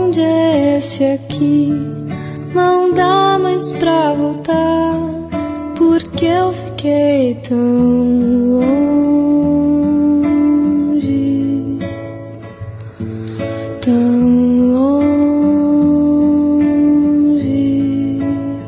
onde é esse aqui? Não dá mais pra voltar, porque eu fiquei tão longe, tão longe.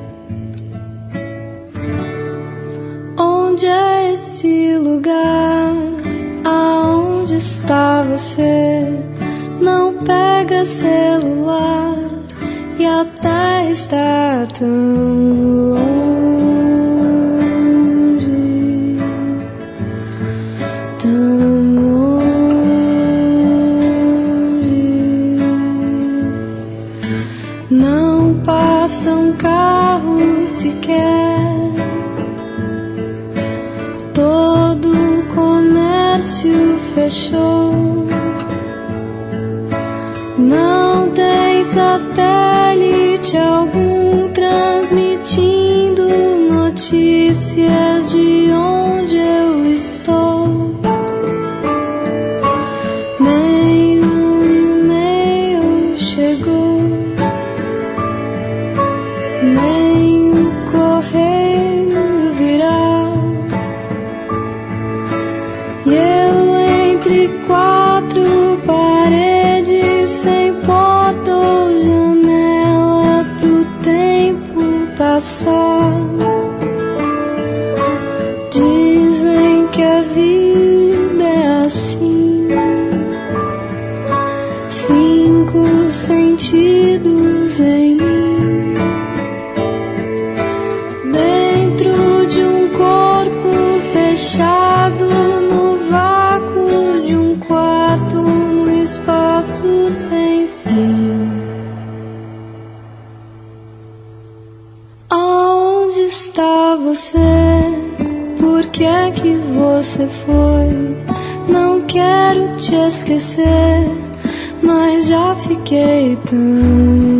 Onde é esse lugar? Aonde está você? Não pega celular e até está tão longe, tão longe. Não passa um carro sequer, todo o comércio fechou. Não tem satélite algum transmitindo notícias de onde eu estou. Nenhum e-mail chegou, nem o correio virá. E eu entre quatro paredes, sem porta ou janela pro tempo passar. Dizem que a vida é assim, 5 sentidos em mim, dentro de um corpo fechado, no vácuo de um quarto, no espaço sem fim. Aonde está você? Por que é que você foi? Não quero te esquecer, mas já fiquei tão